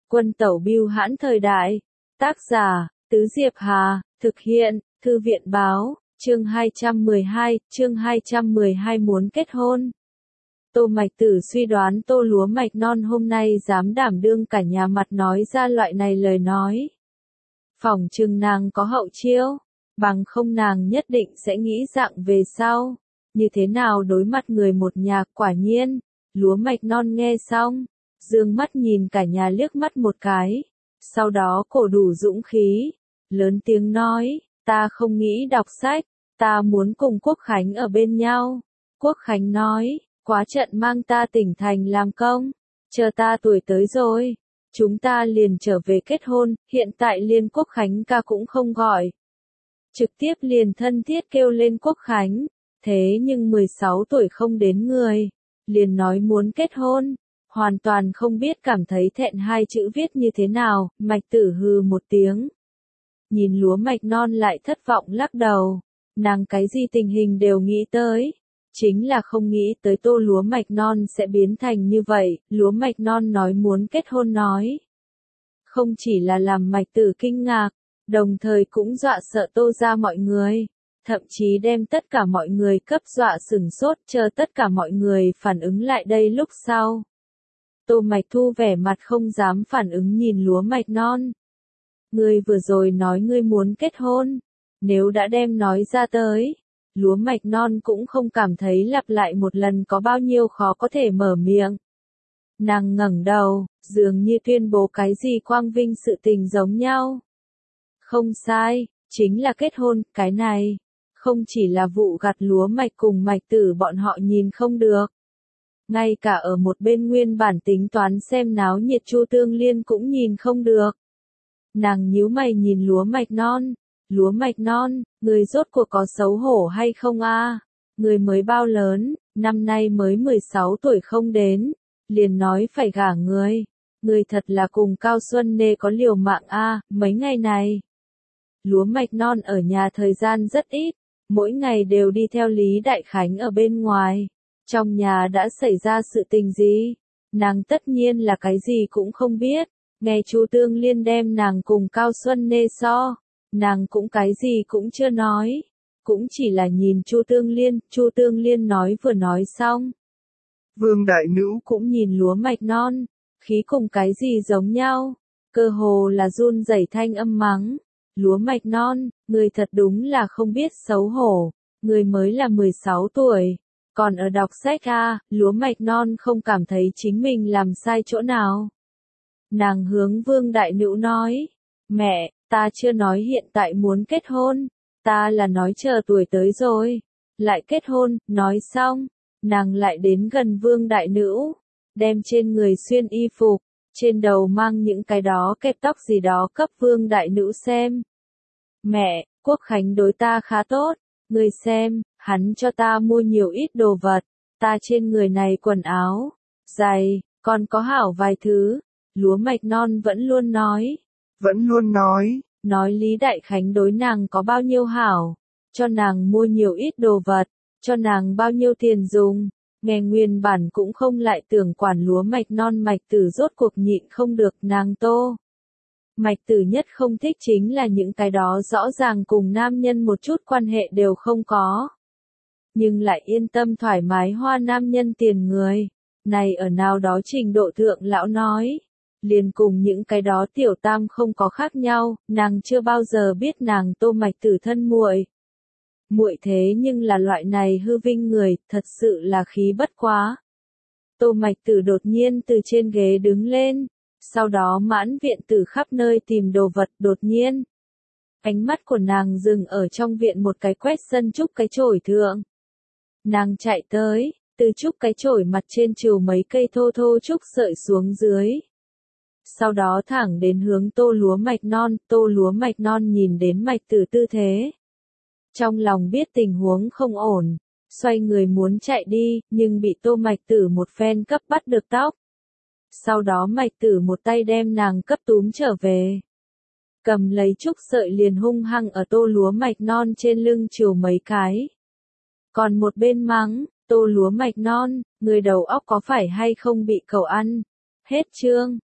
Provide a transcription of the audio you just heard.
Quân tẩu bưu hãn thời đại. Tác giả, Tứ Diệp Hà, thực hiện, Thư viện báo, chương 212 muốn kết hôn. Tô Mạch Tử suy đoán Tô Lúa Mạch Non hôm nay dám đảm đương cả nhà mặt nói ra loại này lời nói. Phỏng chừng nàng có hậu chiêu, bằng không nàng nhất định sẽ nghĩ dạng về sau, như thế nào đối mặt người một nhà. Quả nhiên, Lúa Mạch Non nghe xong, dương mắt nhìn cả nhà liếc mắt một cái, sau đó cổ đủ dũng khí, lớn tiếng nói, ta không nghĩ đọc sách, ta muốn cùng Quốc Khánh ở bên nhau. Quốc Khánh nói, quá trận mang ta tỉnh thành làm công, chờ ta tuổi tới rồi, chúng ta liền trở về kết hôn. Hiện tại liền Quốc Khánh ca cũng không gọi, trực tiếp liền thân thiết kêu lên Quốc Khánh. Thế nhưng 16 tuổi không đến người, liền nói muốn kết hôn, hoàn toàn không biết cảm thấy thẹn hai chữ viết như thế nào. Mạch Tử hừ một tiếng, nhìn Lúa Mạch Non lại thất vọng lắc đầu. Nàng cái gì tình hình đều nghĩ tới, chính là không nghĩ tới Tô Lúa Mạch Non sẽ biến thành như vậy. Lúa Mạch Non nói muốn kết hôn nói, không chỉ là làm Mạch Tử kinh ngạc, đồng thời cũng dọa sợ Tô ra mọi người, thậm chí đem tất cả mọi người cấp dọa sửng sốt. Chờ tất cả mọi người phản ứng lại đây lúc sau, Tô Mạch Thu vẻ mặt không dám phản ứng nhìn Lúa Mạch Non. Ngươi vừa rồi nói ngươi muốn kết hôn, nếu đã đem nói ra tới, Lúa Mạch Non cũng không cảm thấy lặp lại một lần có bao nhiêu khó có thể mở miệng. Nàng ngẩng đầu, dường như tuyên bố cái gì quang vinh sự tình giống nhau. Không sai, chính là kết hôn. Cái này, không chỉ là vụ gặt Lúa Mạch cùng Mạch Tử bọn họ nhìn không được, ngay cả ở một bên nguyên bản tính toán xem náo nhiệt Chu Tương Liên cũng nhìn không được. Nàng nhíu mày nhìn Lúa Mạch Non. Lúa Mạch Non, người rốt cuộc có xấu hổ hay không a? Người mới bao lớn, năm nay mới 16 tuổi không đến, liền nói phải gả người. Người thật là cùng Cao Xuân Nê có liều mạng a. Mấy ngày này, Lúa Mạch Non ở nhà thời gian rất ít, mỗi ngày đều đi theo Lý Đại Khánh ở bên ngoài. Trong nhà đã xảy ra sự tình gì, nàng tất nhiên là cái gì cũng không biết. Nghe Chu Tương Liên đem nàng cùng Cao Xuân Nê so, nàng cũng cái gì cũng chưa nói, cũng chỉ là nhìn Chu Tương Liên. Chu Tương Liên nói vừa nói xong, Vương Đại Nữ cũng nhìn Lúa Mạch Non, khí cùng cái gì giống nhau, cơ hồ là run rẩy thanh âm mắng, Lúa Mạch Non, người thật đúng là không biết xấu hổ, người mới là 16 tuổi, còn ở đọc sách a. Lúa Mạch Non không cảm thấy chính mình làm sai chỗ nào. Nàng hướng Vương Đại Nữ nói, mẹ, ta chưa nói hiện tại muốn kết hôn, ta là nói chờ tuổi tới rồi, lại kết hôn. Nói xong, nàng lại đến gần Vương Đại Nữ, đem trên người xuyên y phục, trên đầu mang những cái đó kẹp tóc gì đó cấp Vương Đại Nữ xem. Mẹ, Quốc Khánh đối ta khá tốt, người xem, hắn cho ta mua nhiều ít đồ vật, ta trên người này quần áo, giày, còn có hảo vài thứ. Lúa Mạch Non vẫn luôn nói Lý Đại Khánh đối nàng có bao nhiêu hảo, cho nàng mua nhiều ít đồ vật, cho nàng bao nhiêu tiền dùng. Nghe nguyên bản cũng không lại tưởng quản Lúa Mạch Non. Mạch Tử rốt cuộc nhịn không được. Nàng Tô Mạch Tử nhất không thích chính là những cái đó rõ ràng cùng nam nhân một chút quan hệ đều không có, nhưng lại yên tâm thoải mái hoa nam nhân tiền người. Này ở nào đó trình độ thượng lão nói, liền cùng những cái đó tiểu tam không có khác nhau. Nàng chưa bao giờ biết nàng Tô Mạch Tử thân muội thế nhưng là loại này hư vinh người, thật sự là khí bất quá. Tô Mạch Tử đột nhiên từ trên ghế đứng lên, sau đó mãn viện tử khắp nơi tìm đồ vật. Đột nhiên, ánh mắt của nàng dừng ở trong viện một cái quét sân trúc cái chổi thượng. Nàng chạy tới, từ trúc cái chổi mặt trên trừ mấy cây thô thô trúc sợi xuống dưới. Sau đó thẳng đến hướng Tô Lúa Mạch Non. Tô Lúa Mạch Non nhìn đến Mạch Tử tư thế, trong lòng biết tình huống không ổn, xoay người muốn chạy đi, nhưng bị Tô Mạch Tử một phen cấp bắt được tóc. Sau đó Mạch Tử một tay đem nàng cấp túm trở về, cầm lấy trúc sợi liền hung hăng ở Tô Lúa Mạch Non trên lưng trừ mấy cái. Còn một bên mắng, Tô Lúa Mạch Non, người đầu óc có phải hay không bị cẩu ăn. Hết chương.